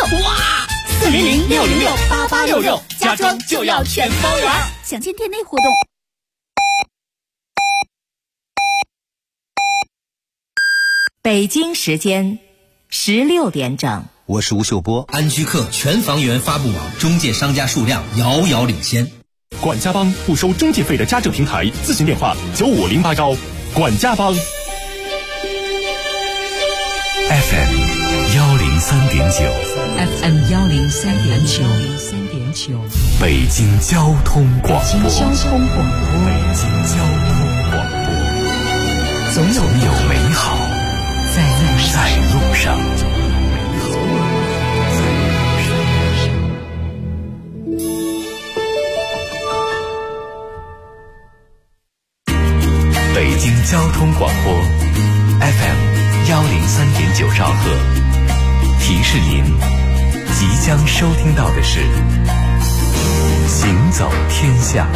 哇！400-606-8866，家装就要全方圆。 详见店内活动。 北京时间16点整， 我是吴秀波。 安居客全房源发布网中介商家数量遥遥领先。 管家帮不收中介费的家政平台，咨询电话9508管家帮。 FM 103.9 FM 103.9， 北京交通广播。 北京交通广播， 总有美好在路上。北京交通广播 FM 103.9兆赫，提示您即将收听到的是行走天下。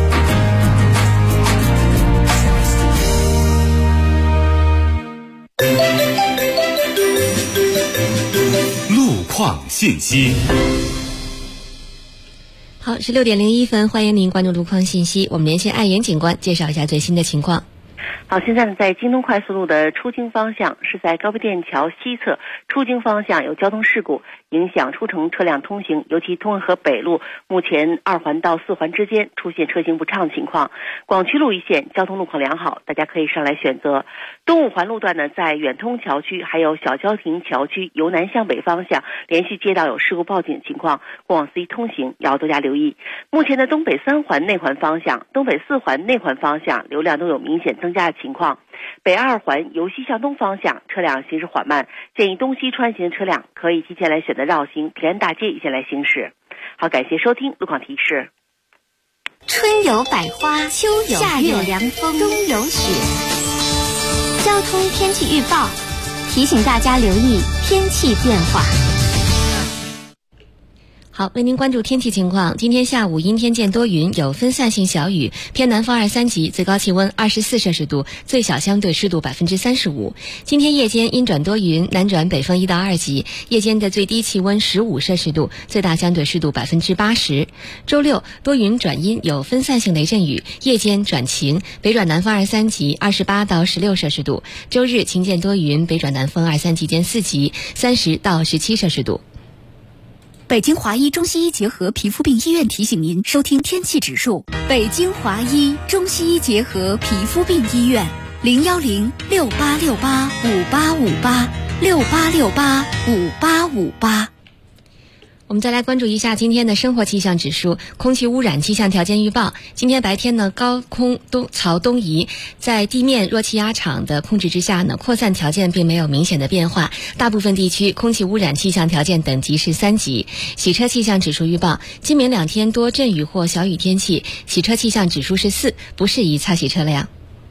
路况信息。 好，16点01分，欢迎您关注路况信息。我们连线爱元警官，介绍一下最新的情况。 好，现在呢，在京东快速路的出京方向，是在高碑店桥西侧出京方向有交通事故，影响出城车辆通行，尤其通河北路目前2环到4环之间出现车行不畅情况。广渠路一线交通路况良好，大家可以上来选择。东5环路段呢，在远通桥区还有小交亭桥区由南向北方向连续接到有事故报警情况，过往司机通行要多加留意。目前的东北3环内环方向、东北4环内环方向流量都有明显增加的情况。北2环由西向东方向车辆行驶缓慢，建议东西穿行的车辆可以提前来选择绕行平安大街一线来行驶。好，感谢收听路况提示。 春有百花，秋有夏有凉风，冬有雪。交通天气预报提醒大家留意天气变化。 好，为您关注天气情况。今天下午阴天见多云，有分散性小雨，偏南风2、3级，最高气温24摄氏度，最小相对湿度35%。今天夜间阴转多云，南转北风1到2级，夜间的最低气温15摄氏度，最大相对湿度80%。周六多云转阴，有分散性雷阵雨，夜间转晴，北转南风2、3级，28到16摄氏度。周日晴见多云，北转南风2、3级见4级，30到17摄氏度。 北京华医中西医结合皮肤病医院提醒您收听天气指数。北京华医中西医结合皮肤病医院，010-6868-5858，6868-5858。 我们再来关注一下今天的生活气象指数。空气污染气象条件预报，今天白天呢，高空槽东移，在地面弱气压场的控制之下呢，扩散条件并没有明显的变化，大部分地区空气污染气象条件等级是3级。洗车气象指数预报，今明2天多阵雨或小雨天气，洗车气象指数是4，不适宜擦洗车辆。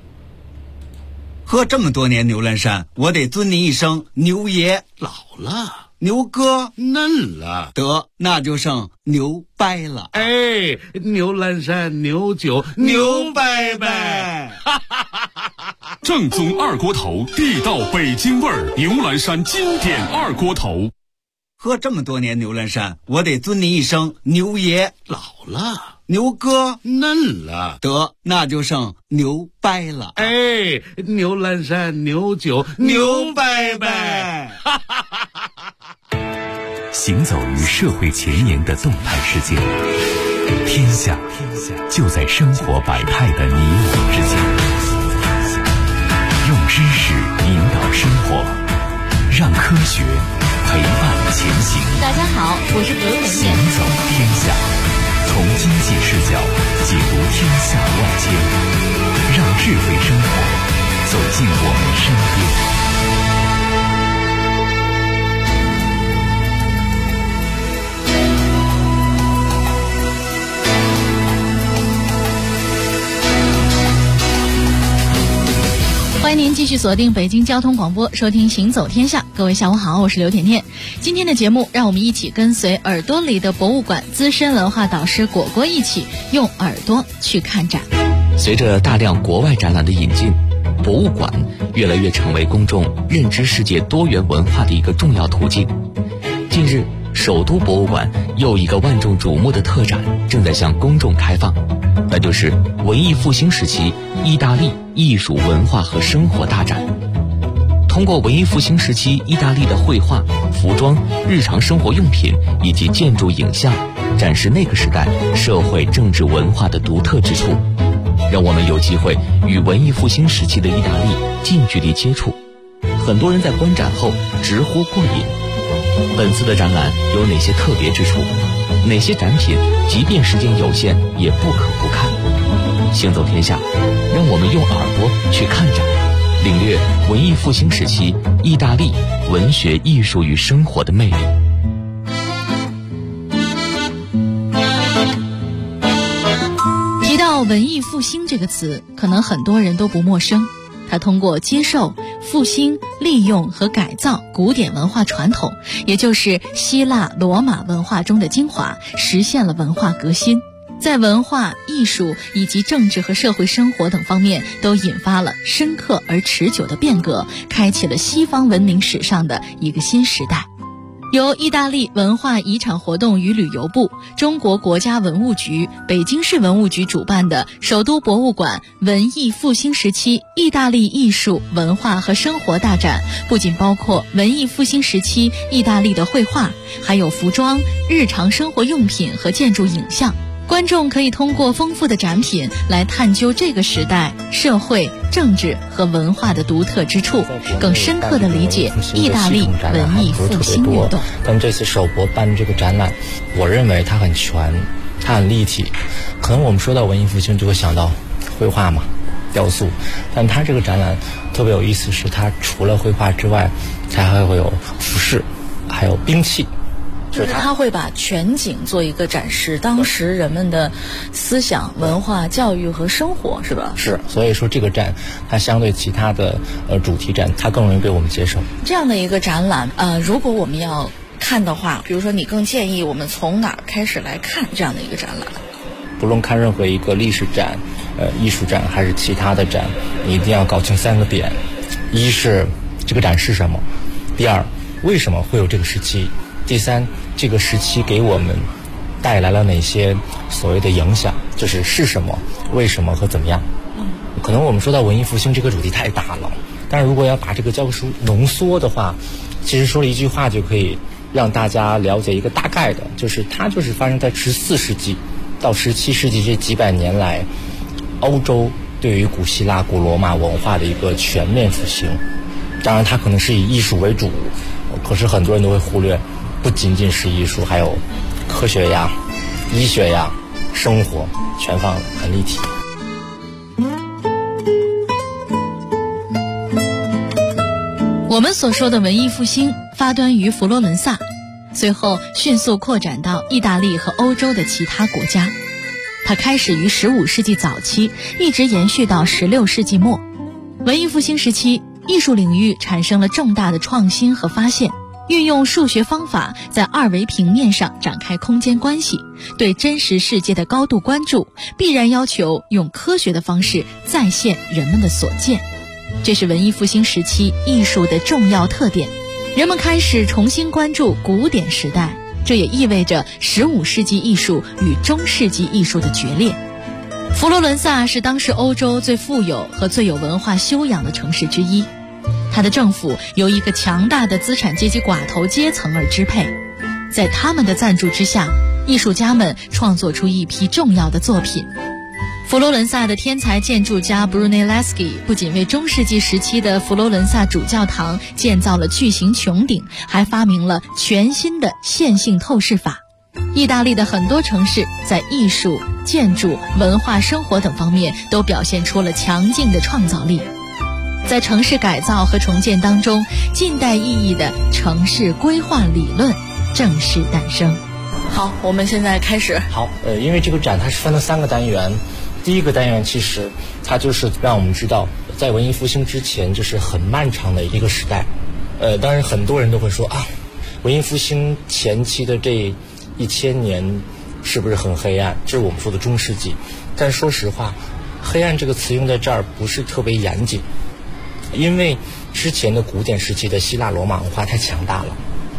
喝这么多年牛栏山，我得尊您一声牛爷。 老了， 牛哥嫩了， 得那就剩牛掰了。 哎，牛栏山牛酒牛掰掰， 正宗二锅头，地道北京味儿，牛栏山经典二锅头。 喝这么多年牛栏山，我得尊您一声牛爷。 老了， 牛哥嫩了， 得那就剩牛掰了。 哎，牛栏山牛酒牛掰掰。 行走于社会前沿的动态世界，天下就在生活百态的你我之间。用知识引导生活，让科学陪伴前行。 大家好，我是何文行走天下，从经济视角解读天下万千，让智慧生活走进我们身边。 欢迎您继续锁定北京交通广播，收听行走天下。各位下午好，我是刘甜甜。今天的节目，让我们一起跟随耳朵里的博物馆资深文化导师果果一起用耳朵去看展。 随着大量国外展览的引进，博物馆越来越成为公众认知世界多元文化的一个重要途径。近日， 首都博物馆又一个万众瞩目的特展正在向公众开放，那就是文艺复兴时期意大利艺术文化和生活大展。通过文艺复兴时期意大利的绘画、服装、日常生活用品以及建筑影像，展示那个时代社会政治文化的独特之处，让我们有机会与文艺复兴时期的意大利近距离接触。很多人在观展后直呼过瘾。本次的展览有哪些特别之处？哪些展品即便时间有限也不可不看？行走天下，让我们用耳朵去看展，领略文艺复兴时期意大利文学艺术与生活的魅力。 提到文艺复兴这个词，可能很多人都不陌生。它通过接受、复兴、利用和改造古典文化传统，也就是希腊罗马文化中的精华，实现了文化革新，在文化、艺术以及政治和社会生活等方面都引发了深刻而持久的变革，开启了西方文明史上的一个新时代。由意大利文化遗产活动与旅游部、中国国家文物局、北京市文物局主办的首都博物馆文艺复兴时期意大利艺术文化和生活大展，不仅包括文艺复兴时期意大利的绘画，还有服装、日常生活用品和建筑影像。观众可以通过丰富的展品来探究这个时代社会、政治和文化的独特之处，更深刻地理解意大利文艺复兴运动。 但这次首博办这个展览，我认为它很全，它很立体。可能我们说到文艺复兴就会想到绘画嘛，雕塑，但它这个展览特别有意思，是它除了绘画之外，它还会有服饰，还有兵器。 就是他会把全景做一个展示，当时人们的思想、文化、教育和生活，是吧？ 是，所以说这个展它相对其他的主题展，它更容易被我们接受。 这样的一个展览，如果我们要看的话，比如说你更建议我们从哪儿开始来看这样的一个展览？ 不论看任何一个历史展、艺术展还是其他的展，你一定要搞清3个点：一是这个展是什么；第二，为什么会有这个时期；第三，这个时期给我们带来了哪些所谓的影响，就是是什么、为什么和怎么样。可能我们说到文艺复兴这个主题太大了，但是如果要把这个教科书浓缩的话，其实说了一句话就可以让大家了解一个大概的，就是它就是发生在14世纪到17世纪这几百年来，欧洲对于古希腊、古罗马文化的一个全面复兴。当然它可能是以艺术为主，可是很多人都会忽略，不仅仅是艺术，还有科学呀、医学呀、生活，全放很立体。 我们所说的文艺复兴发端于佛罗伦萨，随后迅速扩展到意大利和欧洲的其他国家。它开始于15世纪早期，一直延续到16世纪末。文艺复兴时期，艺术领域产生了重大的创新和发现，运用数学方法在2维平面上展开空间关系，对真实世界的高度关注，必然要求用科学的方式再现人们的所见。这是文艺复兴时期艺术的重要特点。人们开始重新关注古典时代，这也意味着15世纪艺术与中世纪艺术的决裂。佛罗伦萨是当时欧洲最富有和最有文化修养的城市之一，它的政府由一个强大的资产阶级寡头阶层而支配，在他们的赞助之下，艺术家们创作出一批重要的作品。佛罗伦萨的天才建筑家 Brunelleschi 不仅为中世纪时期的佛罗伦萨主教堂建造了巨型穹顶，还发明了全新的线性透视法。意大利的很多城市在艺术、建筑、文化生活等方面都表现出了强劲的创造力。在城市改造和重建当中，近代意义的城市规划理论正式诞生。好，我们现在开始。 好，因为这个展它是分了3个单元。第一个单元其实它就是让我们知道，在文艺复兴之前就是很漫长的一个时代。当然很多人都会说啊，文艺复兴前期的这1000年是不是很黑暗？这是我们说的中世纪。但说实话，黑暗这个词用在这儿不是特别严谨，因为之前的古典时期的希腊罗马文化太强大了，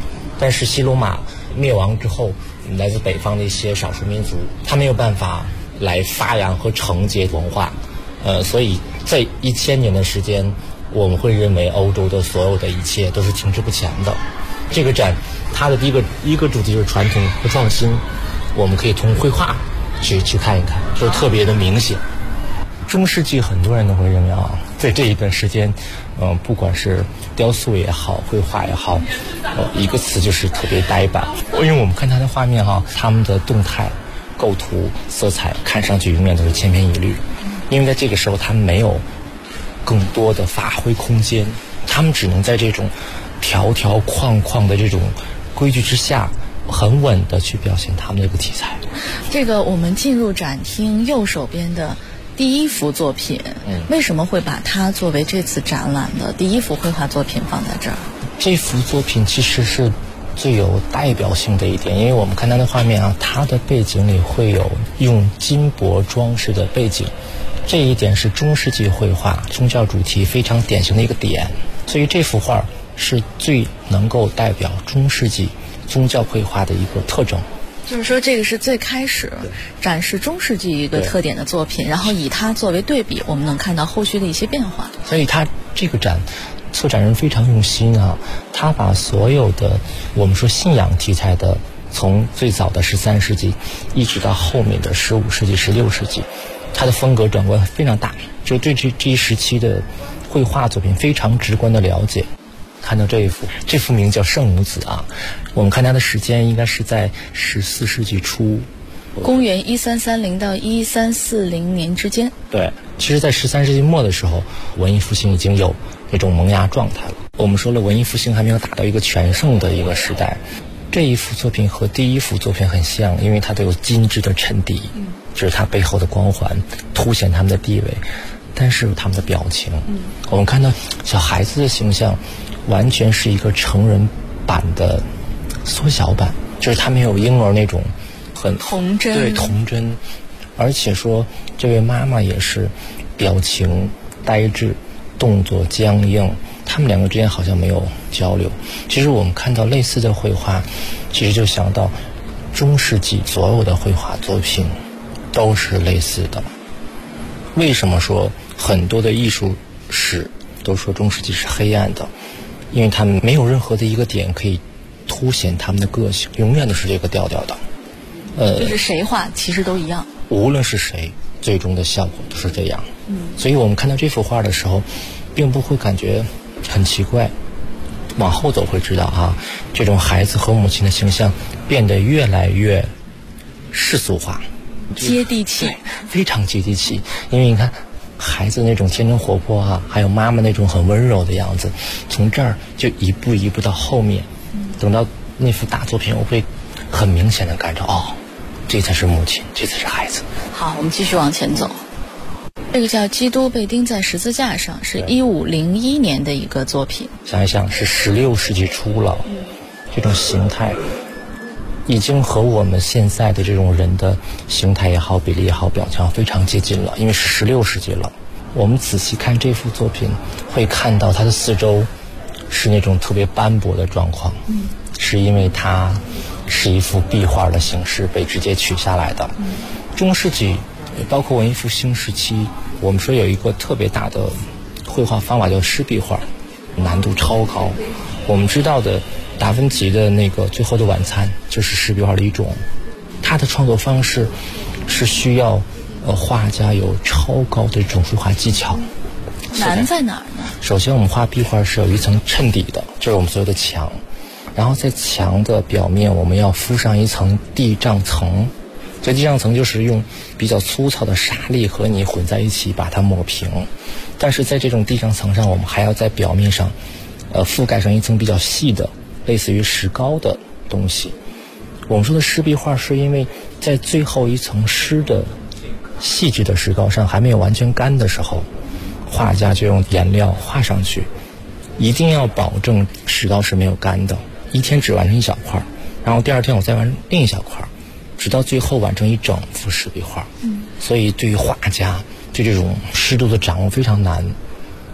但是西罗马灭亡之后，来自北方的一些少数民族，他没有办法来发扬和承接文化，所以在1000年的时间，我们会认为欧洲的所有的一切都是停滞不前的。这个展它的第一个主题就是传统和创新，我们可以从绘画去看一看，就是特别的明显。中世纪很多人都会认为在这一段时间，不管是雕塑也好，绘画也好，一个词就是特别呆板。因为我们看它的画面他们的动态、构图、色彩看上去永远都是千篇一律，因为在这个时候他们没有更多的发挥空间，他们只能在这种条条框框的这种规矩之下，很稳的去表现他们这个题材。 这个我们进入展厅右手边的第一幅作品，为什么会把它作为这次展览的第一幅绘画作品放在这儿？ 这幅作品其实是最有代表性的一点，因为我们看它的画面它的背景里会有用金箔装饰的背景，这一点是中世纪绘画宗教主题非常典型的一个点，所以这幅画是最能够代表中世纪宗教绘画的一个特征。 就是说这个是最开始展示中世纪一个特点的作品，然后以它作为对比，我们能看到后续的一些变化。 所以它这个展策展人非常用心他把所有的我们说信仰题材的，从最早的13世纪一直到后面的15世纪、16世纪，它的风格转换非常大，就对这一时期的绘画作品非常直观的了解。看到这幅名叫圣母子我们看它的时间应该是在14世纪初， 公元1330到1340年之间。 对，其实在13世纪末的时候，文艺复兴已经有这种萌芽状态了。我们说了，文艺复兴还没有达到一个全盛的一个时代。这一幅作品和第一幅作品很像，因为它都有精致的衬底，就是它背后的光环凸显他们的地位，但是他们的表情，我们看到小孩子的形象完全是一个成人版的缩小版，就是他没有婴儿那种很童真， 对，童真，而且说这位妈妈也是表情呆滞，动作僵硬，他们两个之间好像没有交流。其实我们看到类似的绘画，其实就想到中世纪所有的绘画作品都是类似的。为什么说很多的艺术史都说中世纪是黑暗的？因为他们没有任何的一个点可以凸显他们的个性，永远都是这个调调的。 就是谁画其实都一样， 无论是谁，最终的效果都是这样。所以我们看到这幅画的时候，并不会感觉很奇怪。往后走会知道这种孩子和母亲的形象变得越来越世俗化， 接地气， 非常接地气。因为你看孩子那种天真活泼还有妈妈那种很温柔的样子，从这儿就一步一步到后面，等到那幅大作品，我会很明显的感到这才是母亲，这才是孩子。 好，我们继续往前走。这个叫基督被钉在十字架上，是1501年的一个作品。 想一想，是16世纪初了，这种形态已经和我们现在的这种人的形态也好、比例也好、表情非常接近了，因为是16世纪了。我们仔细看这幅作品，会看到它的四周是那种特别斑驳的状况，是因为它是一幅壁画的形式被直接取下来的。中世纪包括文艺复兴时期，我们说有一个特别大的绘画方法叫湿壁画，难度超高。我们知道的达芬奇的那个《最后的晚餐》就是湿壁画的一种，它的创作方式是需要画家有超高的这种绘画技巧。 难在哪儿呢？ 首先我们画壁画是有一层衬底的，这是我们所有的墙，然后在墙的表面我们要敷上一层地障层，这地障层就是用比较粗糙的沙粒和泥混在一起把它抹平，但是在这种地障层上我们还要在表面上覆盖上一层比较细的类似于石膏的东西。我们说的湿壁画是因为在最后一层湿的细致的石膏上还没有完全干的时候，画家就用颜料画上去，一定要保证石膏是没有干的，一天只完成一小块，然后第二天我再完成另一小块，直到最后完成一整幅湿壁画。所以对于画家对这种湿度的掌握非常难。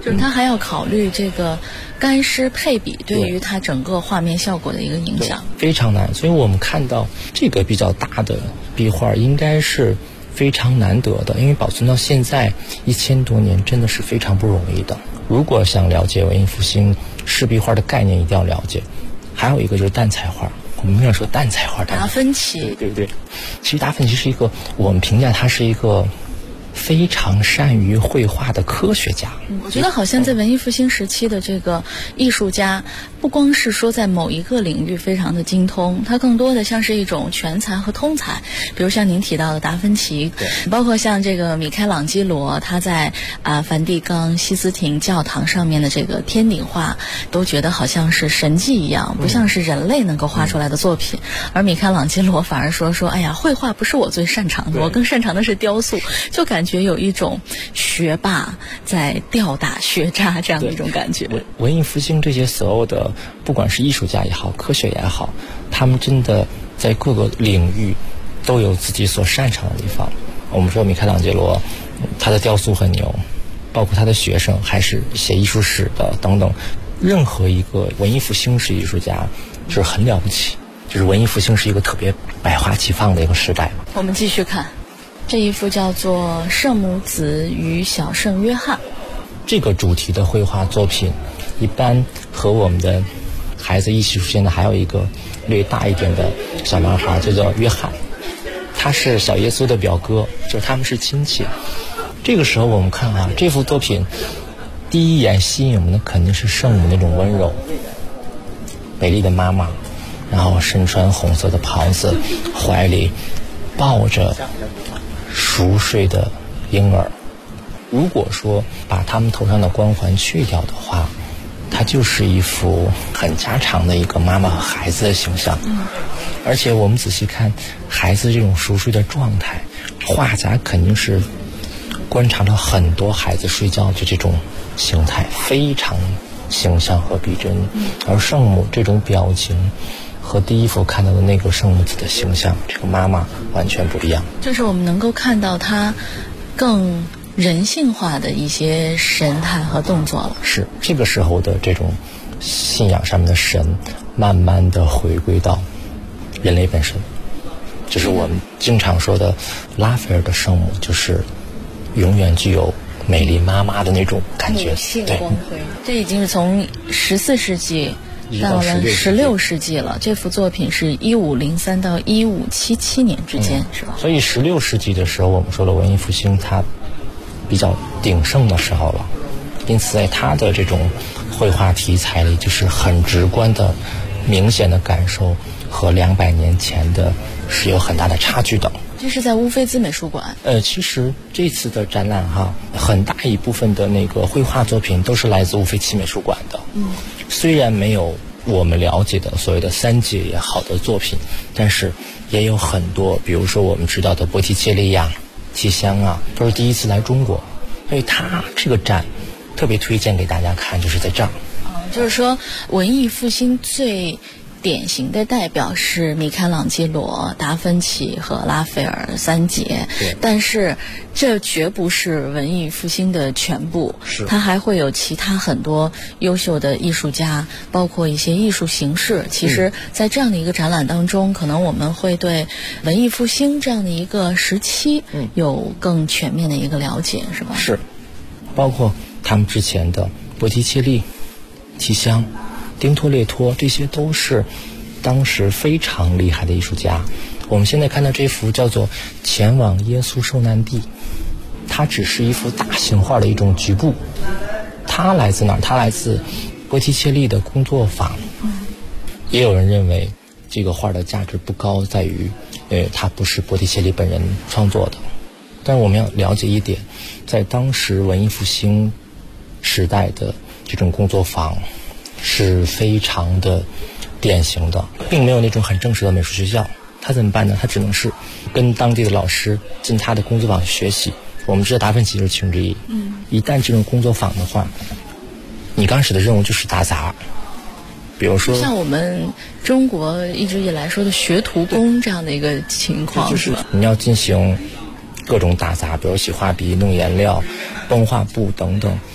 就是他还要考虑这个干湿配比对于它整个画面效果的一个影响， 非常难。所以我们看到这个比较大的壁画应该是非常难得的，因为保存到现在1000多年真的是非常不容易的。如果想了解文艺复兴湿壁画的概念，一定要了解。还有一个就是淡彩画，我们经常说淡彩画， 达芬奇， 对不对？其实达芬奇是一个，我们评价他是一个非常善于绘画的科学家。 我觉得好像在文艺复兴时期的这个艺术家，不光是说在某一个领域非常的精通，他更多的像是一种全才和通才。比如像您提到的达芬奇，包括像这个米开朗基罗，他在梵蒂冈西斯廷教堂上面的这个天顶画，都觉得好像是神迹一样，不像是人类能够画出来的作品。而米开朗基罗反而说，哎呀，绘画不是我最擅长的，我更擅长的是雕塑，就感觉有一种学霸在吊打学渣这样的一种感觉。 文艺复兴这些所有的，不管是艺术家也好，科学也好，他们真的在各个领域都有自己所擅长的地方。我们说米开朗基罗，他的雕塑很牛，包括他的学生还是写艺术史的等等。任何一个文艺复兴式艺术家就是很了不起，就是文艺复兴是一个特别百花齐放的一个时代。 我们继续看这一幅叫做《圣母子与小圣约翰》。 这个主题的绘画作品一般和我们的孩子一起出现的还有一个略大一点的小男孩，叫做约翰，他是小耶稣的表哥，就是他们是亲戚。这个时候我们看这幅作品第一眼吸引我们的肯定是圣母那种温柔，美丽的妈妈，然后身穿红色的袍子，怀里抱着熟睡的婴儿。如果说把他们头上的光环去掉的话，它就是一幅很家常的一个妈妈和孩子的形象。而且我们仔细看孩子这种熟睡的状态，画家肯定是观察了很多孩子睡觉的这种形态，非常形象和逼真。而圣母这种表情和第一幅看到的那个圣母子的形象，这个妈妈完全不一样。 就是我们能够看到她更人性化的一些神态和动作了。 是这个时候的这种信仰上面的神，慢慢的回归到人类本身，就是我们经常说的拉斐尔的圣母，就是永远具有美丽妈妈的那种感觉。 母性光辉，这已经是从14世纪到了16世纪了。这幅作品是1503到1577年之间，是吧？ 所以16世纪的时候，我们说了文艺复兴它比较鼎盛的时候了，因此在它的这种绘画题材里，就是很直观的明显的感受和200年前的是有很大的差距的。 这是在乌菲兹美术馆。 其实这次的展览很大一部分的那个绘画作品都是来自乌菲兹美术馆的。虽然没有我们了解的所谓的3杰也好的作品，但是也有很多，比如说我们知道的波提切利呀、提香都是第一次来中国，所以他这个展特别推荐给大家看，就是在这儿。 就是说文艺复兴最典型的代表是米开朗基罗、达芬奇和拉斐尔3杰，但是这绝不是文艺复兴的全部，它还会有其他很多优秀的艺术家，包括一些艺术形式。其实在这样的一个展览当中，可能我们会对文艺复兴这样的一个时期有更全面的一个了解，是吧？ 是，包括他们之前的波提切利、提香、丁托列托，这些都是当时非常厉害的艺术家。我们现在看到这幅叫做《前往耶稣受难地》，它只是一幅大型画的一种局部。它来自哪儿？它来自波提切利的工作坊。也有人认为这个画的价值不高，在于它不是波提切利本人创作的。但是我们要了解一点，在当时文艺复兴时代的这种工作坊是非常的典型的，并没有那种很正式的美术学校。他怎么办呢？他只能是跟当地的老师进他的工作坊学习。我们知道达芬奇就是其中之一。一旦这种工作坊的话，你刚开始的任务就是打杂，比如说像我们中国一直以来说的学徒工这样的一个情况， 就是你要进行各种打杂，比如洗画笔、弄颜料、绷画布等等。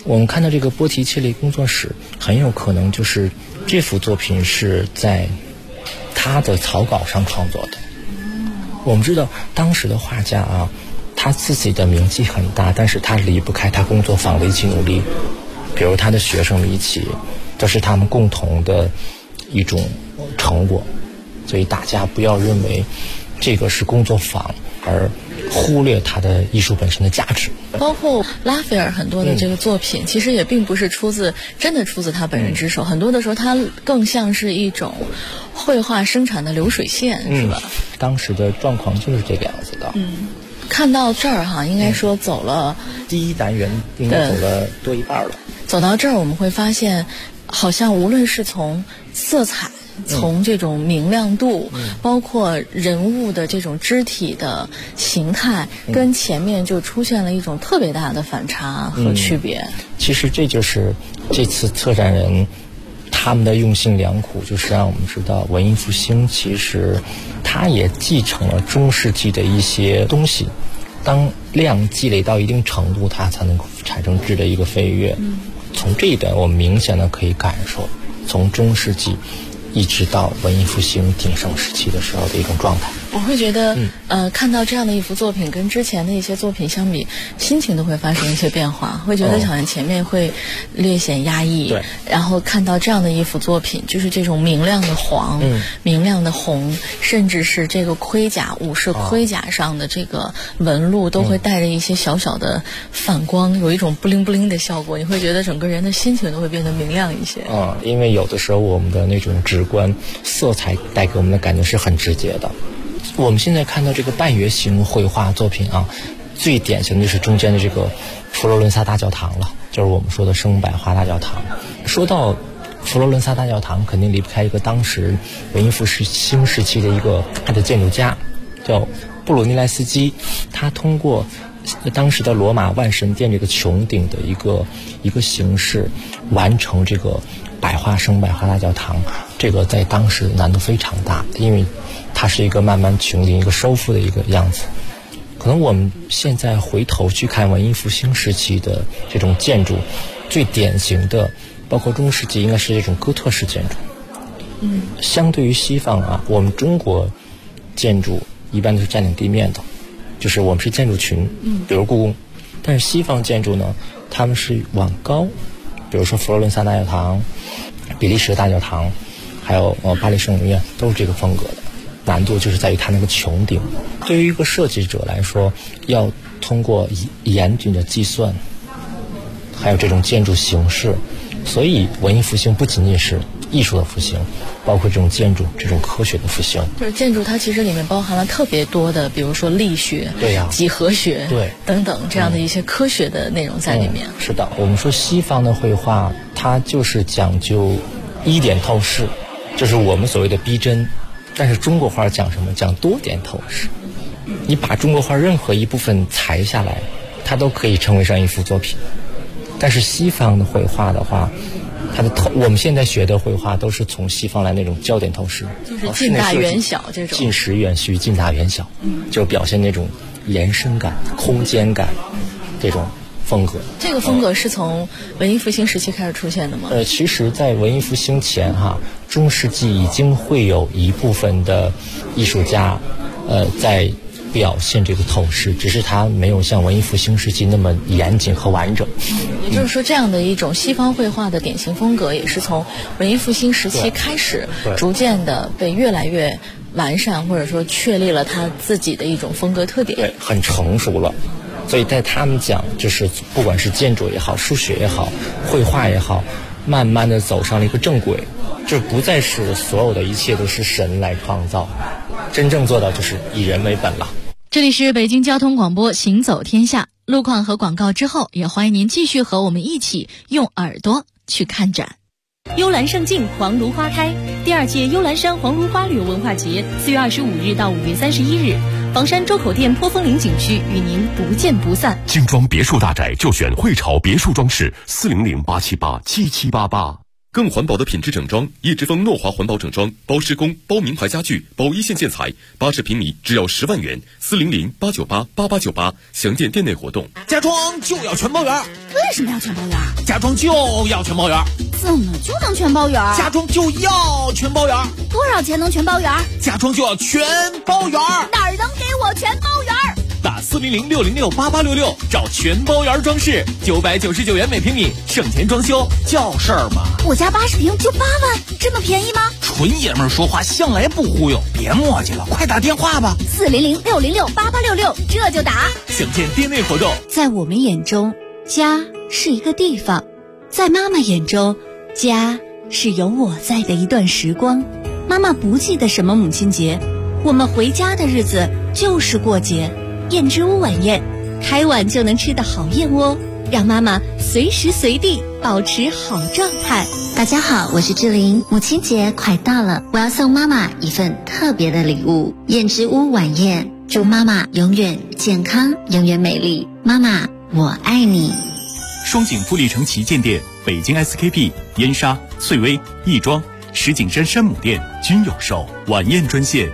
我们看到这个波提切利工作室，很有可能就是这幅作品是在他的草稿上创作的。我们知道当时的画家啊，他自己的名气很大，但是他离不开他工作坊的一起努力，比如他的学生们一起，这是他们共同的一种成果。所以大家不要认为这个是工作坊而忽略它的艺术本身的价值。 包括拉斐尔很多的这个作品，其实也并不是真的出自他本人之手，很多的时候它更像是一种绘画生产的流水线，是吧？ 当时的状况就是这个样子的。 看到这儿哈，应该说走了第一单元，应该走了多一半了。 走到这儿，我们会发现，好像无论是从色彩，从这种明亮度，包括人物的这种肢体的形态，跟前面就出现了一种特别大的反差和区别。 其实这就是这次策展人他们的用心良苦，就是让我们知道文艺复兴其实它也继承了中世纪的一些东西，当量积累到一定程度，它才能产生质的一个飞跃。从这一点我们明显的可以感受，从中世纪一直到文艺复兴鼎盛时期的时候的一种状态。 我会觉得看到这样的一幅作品跟之前的一些作品相比，心情都会发生一些变化，会觉得好像前面会略显压抑， 对， 然后看到这样的一幅作品，就是这种明亮的黄，明亮的红，甚至是这个盔甲，武士盔甲上的这个纹路都会带着一些小小的反光，有一种布灵布灵的效果，你会觉得整个人的心情都会变得明亮一些。 因为有的时候我们的那种直观色彩带给我们的感觉是很直接的。我们现在看到这个半圆形绘画作品啊，最典型的就是中间的这个佛罗伦萨大教堂了，就是我们说的生百花大教堂。说到佛罗伦萨大教堂，肯定离不开一个当时文艺复兴时期的一个大的建筑家，叫布鲁尼莱斯基。他通过当时的罗马万神殿这个穹顶的一个形式，完成这个生百花大教堂。这个在当时难度非常大，因为它是一个慢慢穹顶一个收复的一个样子。可能我们现在回头去看文艺复兴时期的这种建筑，最典型的包括中世纪应该是这种哥特式建筑。相对于西方啊，我们中国建筑一般都是占领地面的，就是我们是建筑群，比如故宫。但是西方建筑呢，他们是往高，比如说佛罗伦萨大教堂、比利时大教堂，还有巴黎圣母院，都是这个风格的。难度就是在于它那个穹顶。对于一个设计者来说，要通过严谨的计算，还有这种建筑形式，所以文艺复兴不仅仅是艺术的复兴，包括这种建筑这种科学的复兴。 就是建筑它其实里面包含了特别多的，比如说力学、几何学等等这样的一些科学的内容在里面。 是的，我们说西方的绘画它就是讲究一点透视，就是我们所谓的逼真。但是中国画讲什么？讲多点透视。你把中国画任何一部分裁下来，它都可以称为上一幅作品。但是西方的绘画的话，我们现在学的绘画都是从西方来那种焦点透视， 就是近大远小这种， 近实远虚，近大远小，就表现那种延伸感、空间感这种风格。 这个风格是从文艺复兴时期开始出现的吗？ 其实在文艺复兴前中世纪已经会有一部分的艺术家在表现这个透视，只是它没有像文艺复兴时期那么严谨和完整。 也就是说，这样的一种西方绘画的典型风格，也是从文艺复兴时期开始，逐渐的被越来越完善，或者说确立了它自己的一种风格特点。 对，很成熟了。所以在他们讲，就是不管是建筑也好，数学也好，绘画也好，慢慢的走上了一个正轨，就不再是所有的一切都是神来创造，真正做到就是以人为本了。 这里是北京交通广播行走天下，路况和广告之后，也欢迎您继续和我们一起用耳朵去看展。 幽兰胜境，黄芦花开。第2届幽兰山黄芦花旅游文化节4月25日到5月31日，房山周口店坡峰岭景区与您不见不散。 精装别墅大宅就选汇潮别墅装饰，400-878-7788。 更环保的品质整装，叶之峰诺华环保整装，包施工、包名牌家具、包一线建材，80平米只要10万元，400-898-8898，详见店内活动。 家装就要全包圆。 为什么要全包圆？ 家装就要全包圆。 怎么就能全包圆？ 家装就要全包圆。 多少钱能全包圆？ 家装就要全包圆。 哪儿能给我全包圆？ 打400-606-8866找全包圆装饰，999元每平米，省钱装修叫事儿嘛。 我家80平就8万，这么便宜吗？ 纯爷们儿说话向来不忽悠，别磨叽了，快打电话吧。 400-606-8866，这就打。 详见店内活动。 在我们眼中，家是一个地方；在妈妈眼中，家是有我在的一段时光。妈妈不记得什么母亲节，我们回家的日子就是过节。燕之屋晚宴，开碗就能吃的好燕窝，让妈妈随时随地保持好状态。 大家好，我是志玲。母亲节快到了，我要送妈妈一份特别的礼物——燕之屋晚宴，祝妈妈永远健康，永远美丽。妈妈，我爱你。 双井富力城旗舰店、北京 SKP、燕莎、翠微、亦庄、石景山山姆店均有售。晚宴专线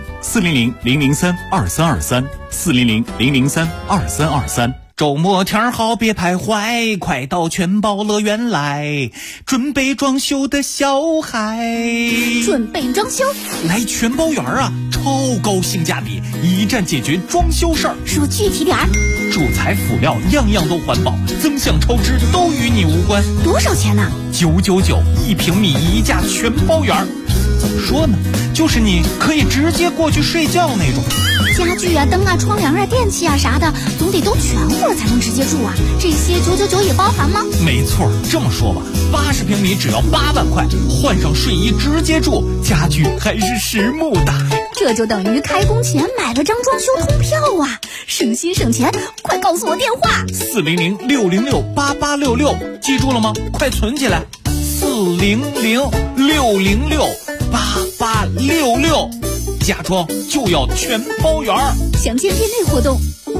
400-003-2323，400-003-2323。 周末天好别徘徊，快到全包乐园来，准备装修的小孩。 准备装修？ 来全包园啊，超高性价比，一站解决装修事儿。 说具体点儿。 主材辅料样样都环保，增项超支都与你无关。 多少钱呢 ？999，1平米1价全包圆。怎么说呢？就是你可以直接过去睡觉那种。 家具啊、灯啊、窗帘啊、电器啊啥的，总得都全乎才能直接住啊。这些999也包含吗？ 没错，这么说吧，80平米只要8万块，换上睡衣直接住，家具还是实木的。 这就等于开工前买了张装修通票啊，省心省钱！快告诉我电话 ：400-606-8866，记住了吗？快存起来，400-606-8866，家装就要全包圆。 详见店内活动。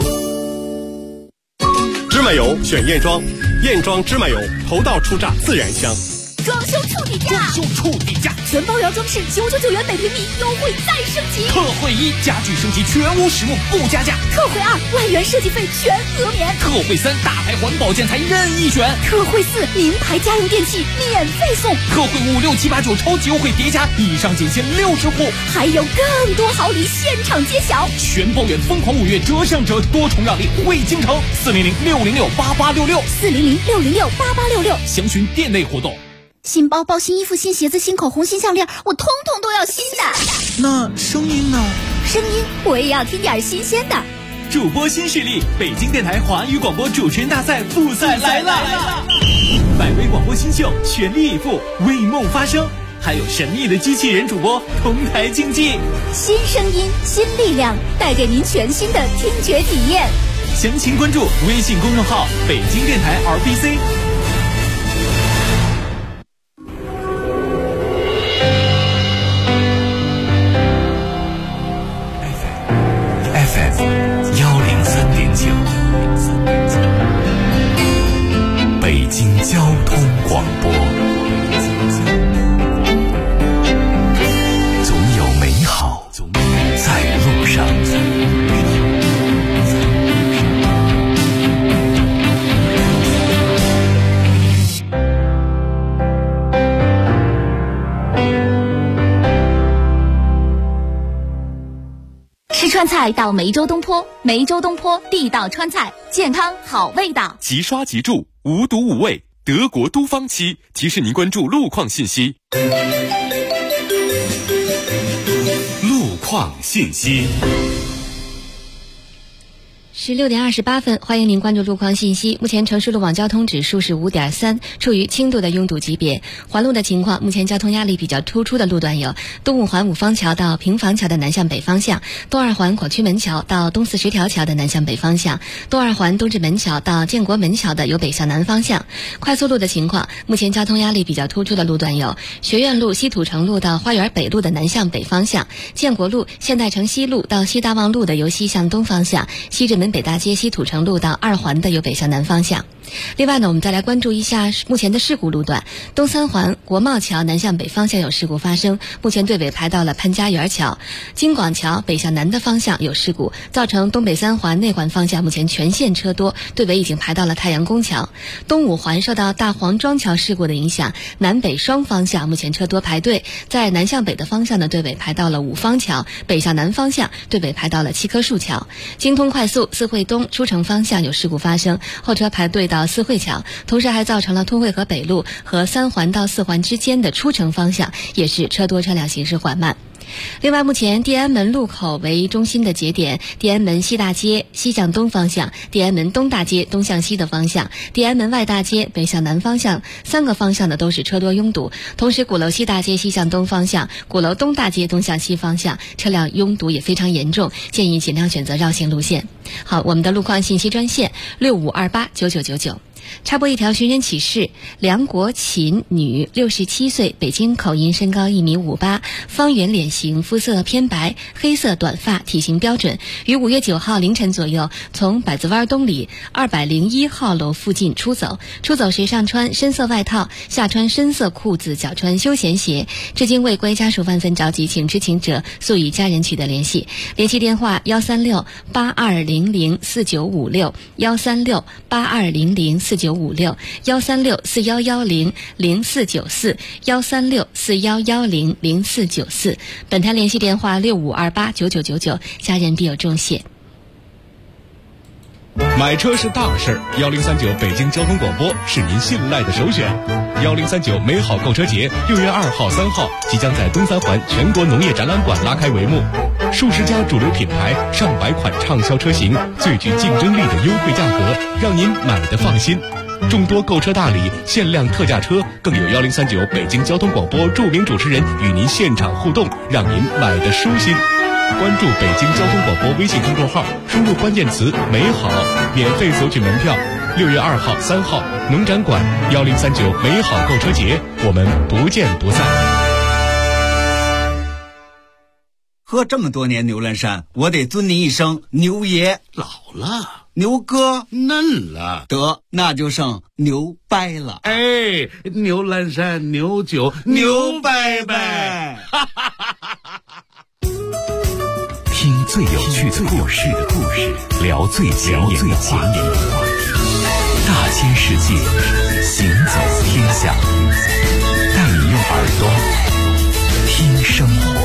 芝麻油选燕庄，燕庄芝麻油头道出榨自然香。 装修处底价， 装修处底价， 全包圆装饰999元每平米，优惠再升级。 特惠1，家具升级全屋实木不加价。 特惠2，万元设计费全额免。 特惠3，大牌环保建材任意选。 特惠4，名牌家用电器免费送。 特惠5、6、7、8、9超级优惠叠加，以上仅限60户， 还有更多好礼现场揭晓。 全包圆疯狂5月折上折，多重让利惠京城。400-606-8866，400-606-8866，详询店内活动。 新包包、新衣服、新鞋子、新口红、新项链，我通通都要新的。 那声音呢？ 声音我也要听点新鲜的。 主播新势力，北京电台华语广播主持人大赛复赛来了！百位广播新秀全力以赴，为梦发声，还有神秘的机器人主播同台竞技。 新声音，新力量，带给您全新的听觉体验。 详情关注微信公众号北京电台 RBC。 北京交通广播，总有美好在路上。 吃川菜到梅州东坡，梅州东坡地道川菜，健康好味道。 即刷即住，无毒无味，德国都方漆提示您关注路况信息。路况信息。 16点28分，欢迎您关注路况信息。目前城市路网交通指数是5.3，处于轻度的拥堵级别。环路的情况，目前交通压力比较突出的路段有东五环五方桥到平房桥的南向北方向，东二环广渠门桥到东四十条桥的南向北方向，东二环东直门桥到建国门桥的由北向南方向。快速路的情况，目前交通压力比较突出的路段有学院路西土城路到花园北路的南向北方向，建国路现代城西路到西大望路的由西向东方向，西直门北大街西土城路到二环的由北向南方向。 另外呢，我们再来关注一下目前的事故路段。东三环国贸桥南向北方向有事故发生，目前队尾排到了潘家园桥。京广桥北向南的方向有事故，造成东北三环内环方向目前全线车多，队尾已经排到了太阳宫桥。东五环受到大黄庄桥事故的影响，南北双方向目前车多排队，在南向北的方向呢，队尾排到了五方桥，北向南方向队尾排到了七棵树桥。京通快速四惠东出城方向有事故发生，后车排队到四惠桥，同时还造成了通惠河北路和三环到四环之间的出城方向也是车多车辆行驶缓慢。另外，目前地安门路口为中心的节点，地安门西大街西向东方向，地安门东大街东向西的方向，地安门外大街北向南方向3个方向的都是车多拥堵。同时，鼓楼西大街西向东方向，鼓楼东大街东向西方向车辆拥堵也非常严重，建议尽量选择绕行路线。好，我们的路况信息专线65289999。插播一条寻人启事：梁国琴，女，67岁，北京口音，身高1.58米，方圆脸型，肤色偏白，黑色短发，体型标准。于5月9号凌晨左右从百子湾东里201号楼附近出走。出走时上穿深色外套，下穿深色裤子，脚穿休闲鞋。至今未归，家属万分着急，请知情者速与家人取得联系。联系电话136-8200-4956，136-8410-0494，136-4110-0494。本台联系电话65289999，家人必有重谢。 买车是大事，1039北京交通广播是您信赖的首选。1039美好购车节6月2号、3号即将在东三环全国农业展览馆拉开帷幕，数十家主流品牌、上百款畅销车型，最具竞争力的优惠价格，让您买得放心。众多购车大礼、限量特价车，更有1039北京交通广播著名主持人与您现场互动，让您买得舒心。关注北京交通广播微信公众号，输入关键词美好，免费索取门票。6月2号、3号农展馆1039美好购车节，我们不见不散。 喝这么多年牛栏山，我得尊你一声牛爷。 老了， 牛哥嫩了， 得那就剩牛掰了。 哎，牛栏山牛酒牛掰掰。 听最有趣的故事，聊最前沿的话题，大千世界，行走天下，带你用耳朵听生活。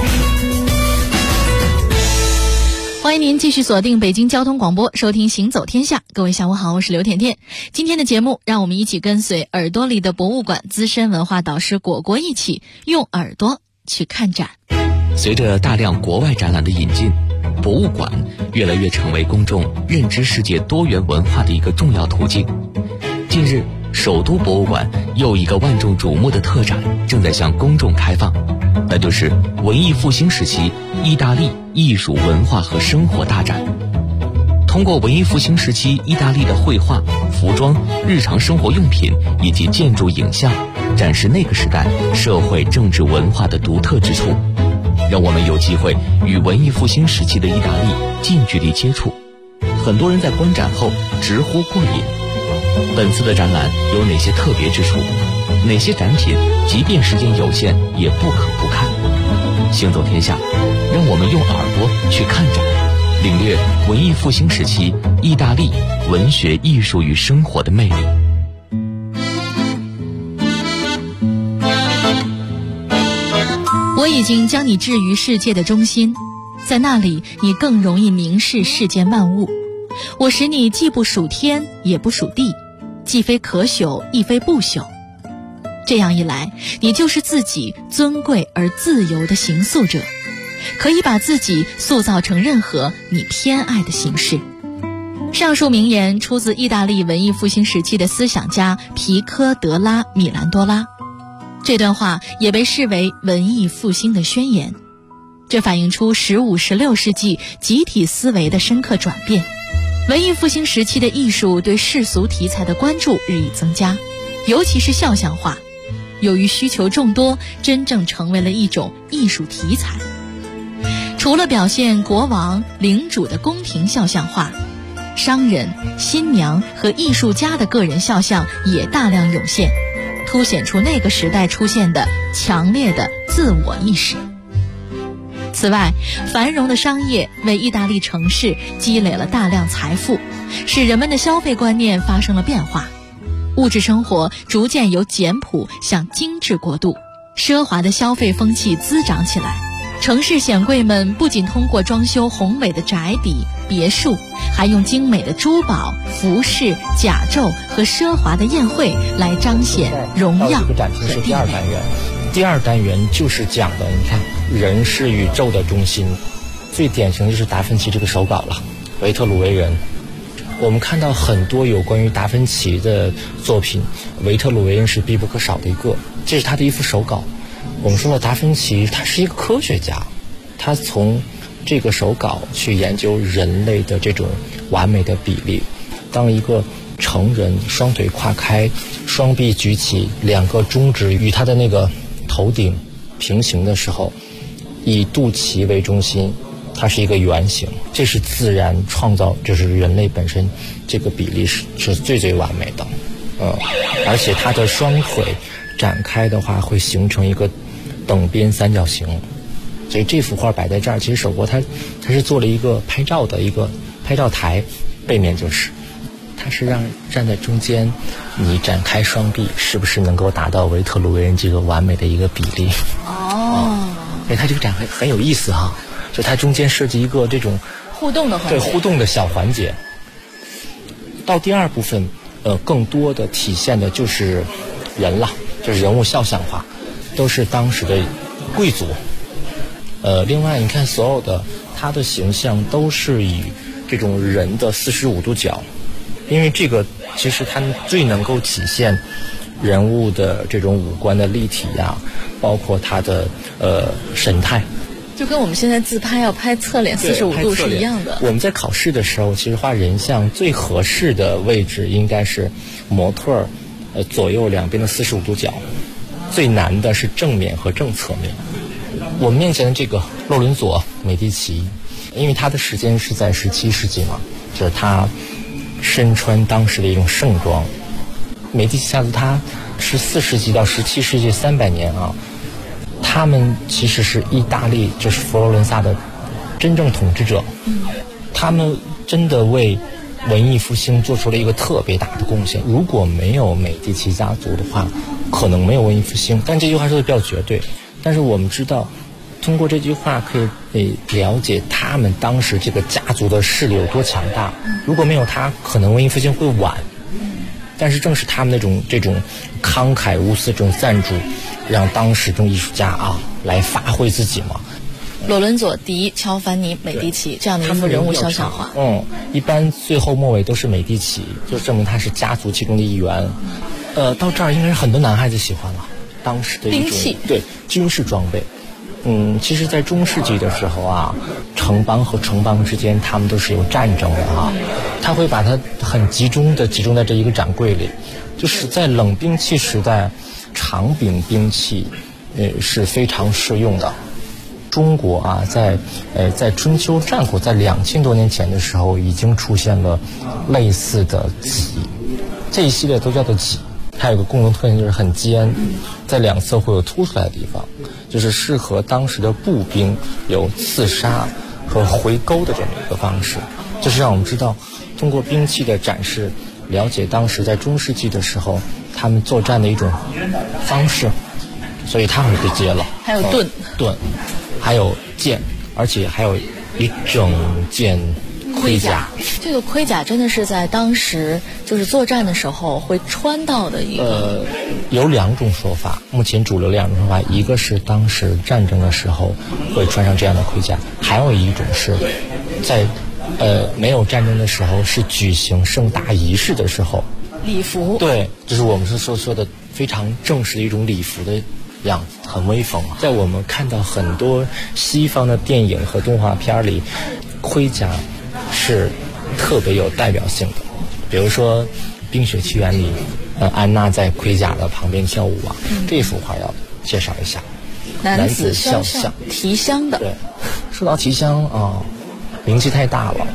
欢迎您继续锁定北京交通广播，收听行走天下。各位下午好，我是刘甜甜。今天的节目，让我们一起跟随耳朵里的博物馆资深文化导师果果一起用耳朵去看展。 随着大量国外展览的引进，博物馆越来越成为公众认知世界多元文化的一个重要途径。近日，首都博物馆又一个万众瞩目的特展正在向公众开放，那就是文艺复兴时期意大利艺术文化和生活大展。通过文艺复兴时期意大利的绘画、服装、日常生活用品以及建筑影像，展示那个时代社会政治文化的独特之处，让我们有机会与文艺复兴时期的意大利近距离接触。很多人在观展后直呼过瘾。本次的展览有哪些特别之处？哪些展品即便时间有限也不可不看？行走天下，让我们用耳朵去看展，领略文艺复兴时期意大利文学艺术与生活的魅力。 我已经将你置于世界的中心，在那里你更容易凝视世间万物。我使你既不属天也不属地，既非可朽亦非不朽。这样一来，你就是自己尊贵而自由的形塑者，可以把自己塑造成任何你偏爱的形式。上述名言出自意大利文艺复兴时期的思想家皮科德拉米兰多拉，这段话也被视为文艺复兴的宣言。这反映出15、16世纪集体思维的深刻转变。文艺复兴时期的艺术对世俗题材的关注日益增加，尤其是肖像画，由于需求众多，真正成为了一种艺术题材。除了表现国王、领主的宫廷肖像画， 商人、新娘和艺术家的个人肖像也大量涌现，凸显出那个时代出现的强烈的自我意识。此外，繁荣的商业为意大利城市积累了大量财富，使人们的消费观念发生了变化，物质生活逐渐由简朴向精致过渡，奢华的消费风气滋长起来。城市显贵们不仅通过装修宏伟的宅邸、别墅，还用精美的珠宝、服饰、甲胄和奢华的宴会来彰显荣耀和地位。 第二单元就是讲的，你看，人是宇宙的中心，最典型的就是达芬奇这个手稿了，维特鲁维人。我们看到很多有关于达芬奇的作品，维特鲁维人是必不可少的一个，这是他的一幅手稿。我们说了，达芬奇他是一个科学家，他从这个手稿去研究人类的这种完美的比例。当一个成人双腿跨开，双臂举起，两个中指与他的那个头顶平行的时候，以肚脐为中心，它是一个圆形，这是自然创造，就是人类本身这个比例是最最完美的。而且他的双腿展开的话会形成一个等边三角形，所以这幅画摆在这儿，其实手国他是做了一个拍照的一个拍照台，背面就是它是让站在中间，你展开双臂，是不是能够达到维特鲁维人这个完美的一个比例？它这个展很有意思哈，就它中间设计一个这种互动的环节， 对，互动的小环节。到第二部分，更多的体现的就是人了，就是人物肖像化，都是当时的贵族。另外你看所有的他的形象都是以这种人的45度角，因为这个其实它最能够体现人物的这种五官的立体呀，包括他的神态， 就跟我们现在自拍要拍侧脸45度是一样的。 我们在考试的时候，其实画人像最合适的位置应该是模特左右两边的45度角，最难的是正面和正侧面。我们面前的这个洛伦佐·美第奇，因为他的时间是在17世纪嘛，就是他身穿当时的一种盛装。美第奇家族他14世纪到17世纪300年啊，他们其实是意大利就是佛罗伦萨的真正统治者，他们真的为文艺复兴做出了一个特别大的贡献。如果没有美第奇家族的话，可能没有文艺复兴。但这句话说的比较绝对，但是我们知道通过这句话可以了解他们当时这个家族的势力有多强大。如果没有他，可能文艺复兴会晚。但是正是他们这种慷慨无私这种赞助，让当时这种艺术家来发挥自己嘛。 罗伦佐·迪乔凡尼·美第奇这样的一幅人物肖像画， 一般最后末尾都是美第奇，就证明他是家族其中的一员。到这儿应该是很多男孩子喜欢了，当时的一种兵器， 对，军事装备。其实在中世纪的时候城邦和城邦之间他们都是有战争的他会把它很集中在这一个展柜里。就是在冷兵器时代，长柄兵器是非常适用的。中国在春秋战国，在2000多年前的时候已经出现了类似的戟，这一系列都叫做戟。它有个共同特性，就是很尖，在两侧会有凸出来的地方，就是适合当时的步兵有刺杀和回钩的这么一个方式。就是让我们知道通过兵器的展示，了解当时在中世纪的时候他们作战的一种方式。所以它会被接了， 还有盾， 还有剑，而且还有一整件盔甲。 这个盔甲真的是在当时就是作战的时候会穿到的一个。 有两种说法，目前主流两种说法，一个是当时战争的时候会穿上这样的盔甲，还有一种是在没有战争的时候，是举行盛大仪式的时候。 礼服。对， 就是我们是说的非常正式的一种礼服的样子，很威风。在我们看到很多西方的电影和动画片里，盔甲是特别有代表性的。比如说《冰雪奇缘》里，安娜在盔甲的旁边跳舞这幅画要介绍一下。 男子肖像提香的。 对，说到提香名气太大了。